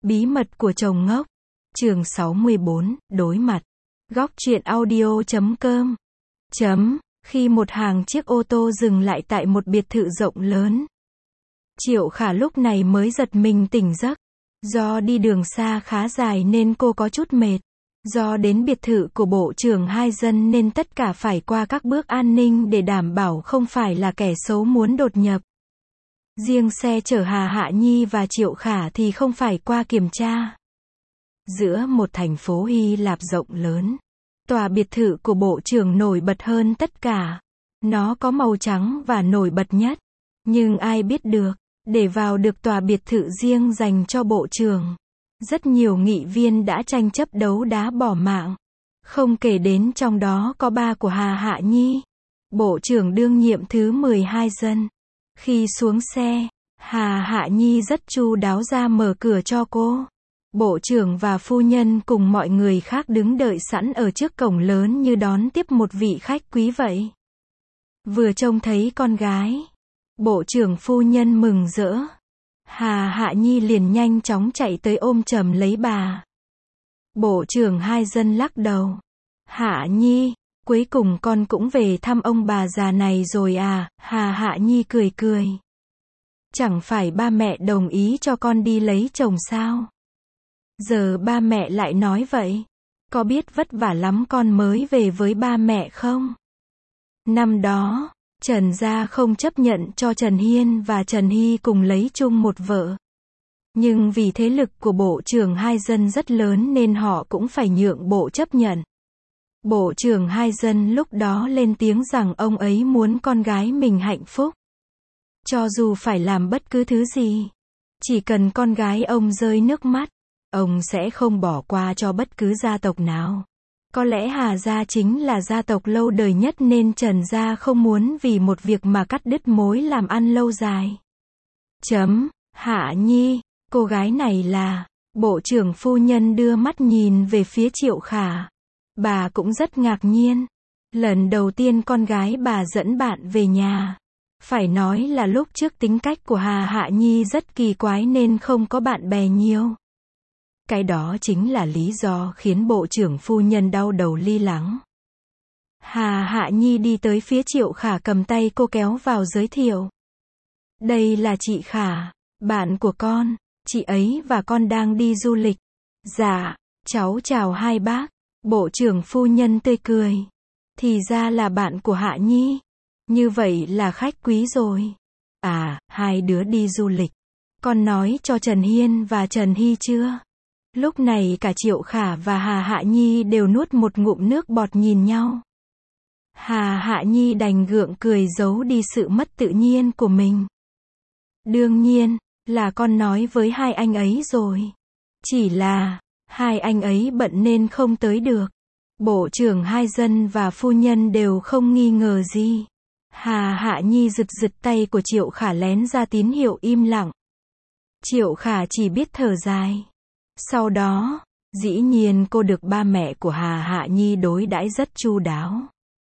Bí mật của chồng ngốc. Chương 64, đối mặt. Góc truyện audio.com. Khi một hàng chiếc ô tô dừng lại tại một biệt thự rộng lớn. Triệu Khả lúc này mới giật mình tỉnh giấc. Do đi đường xa khá dài nên cô có chút mệt. Do đến biệt thự của bộ trưởng hai dân nên tất cả phải qua các bước an ninh để đảm bảo không phải là kẻ xấu muốn đột nhập. Riêng xe chở Hà Hạ Nhi và Triệu Khả thì không phải qua kiểm tra. Giữa một thành phố Hy Lạp rộng lớn, tòa biệt thự của bộ trưởng nổi bật hơn tất cả. Nó có màu trắng và nổi bật nhất. Nhưng ai biết được, để vào được tòa biệt thự riêng dành cho bộ trưởng, rất nhiều nghị viên đã tranh chấp đấu đá bỏ mạng. Không kể đến trong đó có ba của Hà Hạ Nhi, bộ trưởng đương nhiệm thứ 12 dân. Khi xuống xe, Hà Hạ Nhi rất chu đáo ra mở cửa cho cô. Bộ trưởng và phu nhân cùng mọi người khác đứng đợi sẵn ở trước cổng lớn như đón tiếp một vị khách quý vậy. Vừa trông thấy con gái, bộ trưởng phu nhân mừng rỡ. Hà Hạ Nhi liền nhanh chóng chạy tới ôm chầm lấy bà. Bộ trưởng hai dân lắc đầu. Hạ Nhi, cuối cùng con cũng về thăm ông bà già này rồi à? Hà Hạ Nhi cười cười. Chẳng phải ba mẹ đồng ý cho con đi lấy chồng sao? Giờ ba mẹ lại nói vậy. Có biết vất vả lắm con mới về với ba mẹ không? Năm đó, Trần gia không chấp nhận cho Trần Hiên và Trần Hy cùng lấy chung một vợ. Nhưng vì thế lực của bộ trưởng hai dân rất lớn nên họ cũng phải nhượng bộ chấp nhận. Bộ trưởng hai dân lúc đó lên tiếng rằng ông ấy muốn con gái mình hạnh phúc. Cho dù phải làm bất cứ thứ gì, chỉ cần con gái ông rơi nước mắt, ông sẽ không bỏ qua cho bất cứ gia tộc nào. Có lẽ Hà gia chính là gia tộc lâu đời nhất nên Trần gia không muốn vì một việc mà cắt đứt mối làm ăn lâu dài. Hạ Nhi, cô gái này là... Bộ trưởng phu nhân đưa mắt nhìn về phía Triệu Khả. Bà cũng rất ngạc nhiên. Lần đầu tiên con gái bà dẫn bạn về nhà. Phải nói là lúc trước tính cách của Hà Hạ Nhi rất kỳ quái nên không có bạn bè nhiều. Cái đó chính là lý do khiến bộ trưởng phu nhân đau đầu li lắng. Hà Hạ Nhi đi tới phía Triệu Khả cầm tay cô kéo vào giới thiệu. Đây là chị Khả, bạn của con, chị ấy và con đang đi du lịch. Dạ, cháu chào hai bác. Bộ trưởng phu nhân tươi cười. Thì ra là bạn của Hạ Nhi. Như vậy là khách quý rồi. À, hai đứa đi du lịch. Con nói cho Trần Hiên và Trần Hy chưa? Lúc này cả Triệu Khả và Hà Hạ Nhi đều nuốt một ngụm nước bọt nhìn nhau. Hà Hạ Nhi đành gượng cười giấu đi sự mất tự nhiên của mình. Đương nhiên, là con nói với hai anh ấy rồi. Chỉ là, hai anh ấy bận nên không tới được. Bộ trưởng hai dân và phu nhân đều không nghi ngờ gì. Hà Hạ Nhi giật giật tay của Triệu Khả lén ra tín hiệu im lặng. Triệu Khả chỉ biết thở dài. Sau đó, dĩ nhiên cô được ba mẹ của Hà Hạ Nhi đối đãi rất chu đáo.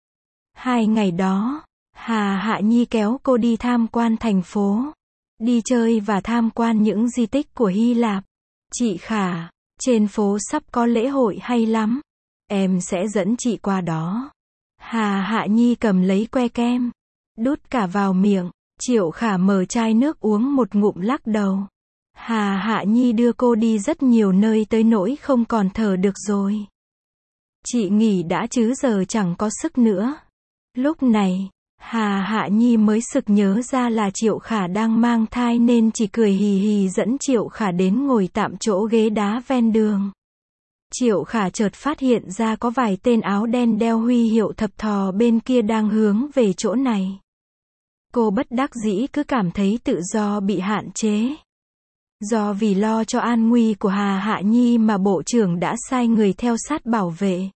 2 ngày đó, Hà Hạ Nhi kéo cô đi tham quan thành phố. Đi chơi và tham quan những di tích của Hy Lạp. Chị Khả, trên phố sắp có lễ hội hay lắm. Em sẽ dẫn chị qua đó. Hà Hạ Nhi cầm lấy que kem. Đút cả vào miệng. Triệu Khả mở chai nước uống một ngụm lắc đầu. Hà Hạ Nhi đưa cô đi rất nhiều nơi tới nỗi không còn thở được rồi. Chị nghỉ đã chứ giờ chẳng có sức nữa. Lúc này, Hà Hạ Nhi mới sực nhớ ra là Triệu Khả đang mang thai nên chỉ cười hì hì dẫn Triệu Khả đến ngồi tạm chỗ ghế đá ven đường. Triệu Khả chợt phát hiện ra có vài tên áo đen đeo huy hiệu thập thò bên kia đang hướng về chỗ này. Cô bất đắc dĩ cứ cảm thấy tự do bị hạn chế. Do vì lo cho an nguy của Hà Hạ Nhi mà bộ trưởng đã sai người theo sát bảo vệ.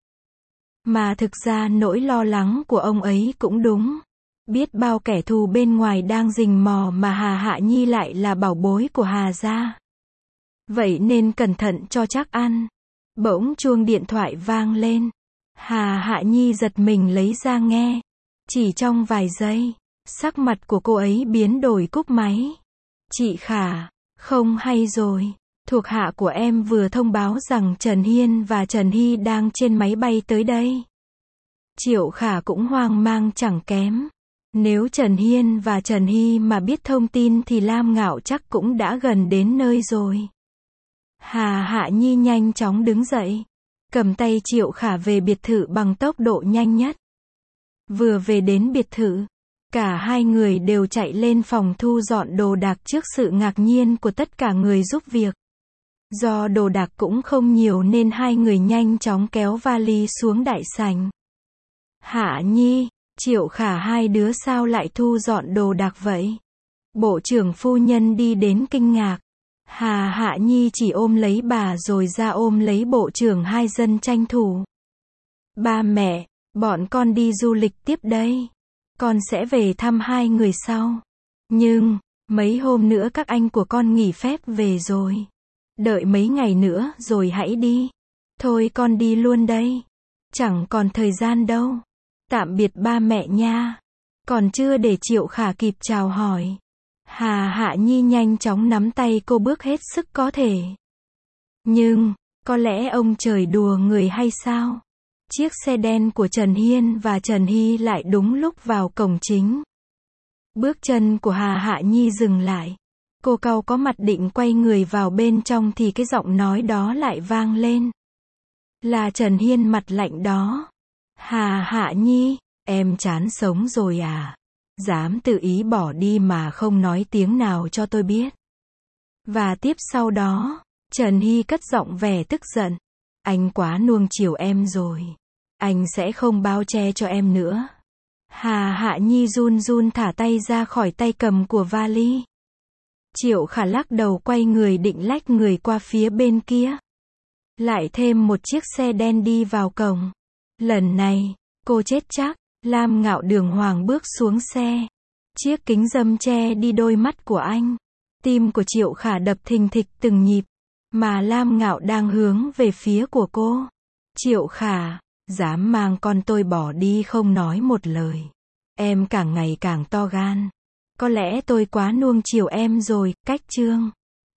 Mà thực ra nỗi lo lắng của ông ấy cũng đúng. Biết bao kẻ thù bên ngoài đang rình mò mà Hà Hạ Nhi lại là bảo bối của Hà gia. Vậy nên cẩn thận cho chắc ăn. Bỗng chuông điện thoại vang lên. Hà Hạ Nhi giật mình lấy ra nghe. Chỉ trong vài giây, sắc mặt của cô ấy biến đổi cúp máy. Chị Khả, không hay rồi. Thuộc hạ của em vừa thông báo rằng Trần Hiên và Trần Hy đang trên máy bay tới đây. Triệu Khả cũng hoang mang chẳng kém. Nếu Trần Hiên và Trần Hy mà biết thông tin thì Lam Ngạo chắc cũng đã gần đến nơi rồi. Hà Hạ Nhi nhanh chóng đứng dậy, cầm tay Triệu Khả về biệt thự bằng tốc độ nhanh nhất. Vừa về đến biệt thự, cả hai người đều chạy lên phòng thu dọn đồ đạc trước sự ngạc nhiên của tất cả người giúp việc. Do đồ đạc cũng không nhiều nên hai người nhanh chóng kéo vali xuống đại sảnh. Hạ Nhi, Triệu Khả, hai đứa sao lại thu dọn đồ đạc vậy? Bộ trưởng phu nhân đi đến kinh ngạc. Hà Hạ Nhi chỉ ôm lấy bà rồi ra ôm lấy bộ trưởng, hai dân tranh thủ. Ba mẹ, bọn con đi du lịch tiếp đây. Con sẽ về thăm hai người sau. Nhưng, mấy hôm nữa các anh của con nghỉ phép về rồi. Đợi mấy ngày nữa rồi hãy đi. Thôi con đi luôn đây. Chẳng còn thời gian đâu. Tạm biệt ba mẹ nha. Còn chưa để Triệu Khả kịp chào hỏi, Hà Hạ Nhi nhanh chóng nắm tay cô bước hết sức có thể. Nhưng, có lẽ ông trời đùa người hay sao? Chiếc xe đen của Trần Hiên và Trần Hy lại đúng lúc vào cổng chính. Bước chân của Hà Hạ Nhi dừng lại. Cô cau có mặt định quay người vào bên trong thì cái giọng nói đó lại vang lên. Là Trần Hiên mặt lạnh đó. Hà Hạ Nhi, em chán sống rồi à? Dám tự ý bỏ đi mà không nói tiếng nào cho tôi biết. Và tiếp sau đó, Trần Hy cất giọng vẻ tức giận. Anh quá nuông chiều em rồi. Anh sẽ không bao che cho em nữa. Hà Hạ Nhi run run thả tay ra khỏi tay cầm của vali. Triệu Khả lắc đầu quay người định lách người qua phía bên kia. Lại thêm một chiếc xe đen đi vào cổng. Lần này, cô chết chắc. Lam Ngạo đường hoàng bước xuống xe. Chiếc kính râm che đi đôi mắt của anh. Tim của Triệu Khả đập thình thịch từng nhịp. Mà Lam Ngạo đang hướng về phía của cô. Triệu Khả, dám mang con tôi bỏ đi không nói một lời. Em càng ngày càng to gan. Có lẽ tôi quá nuông chiều em rồi, cách chương.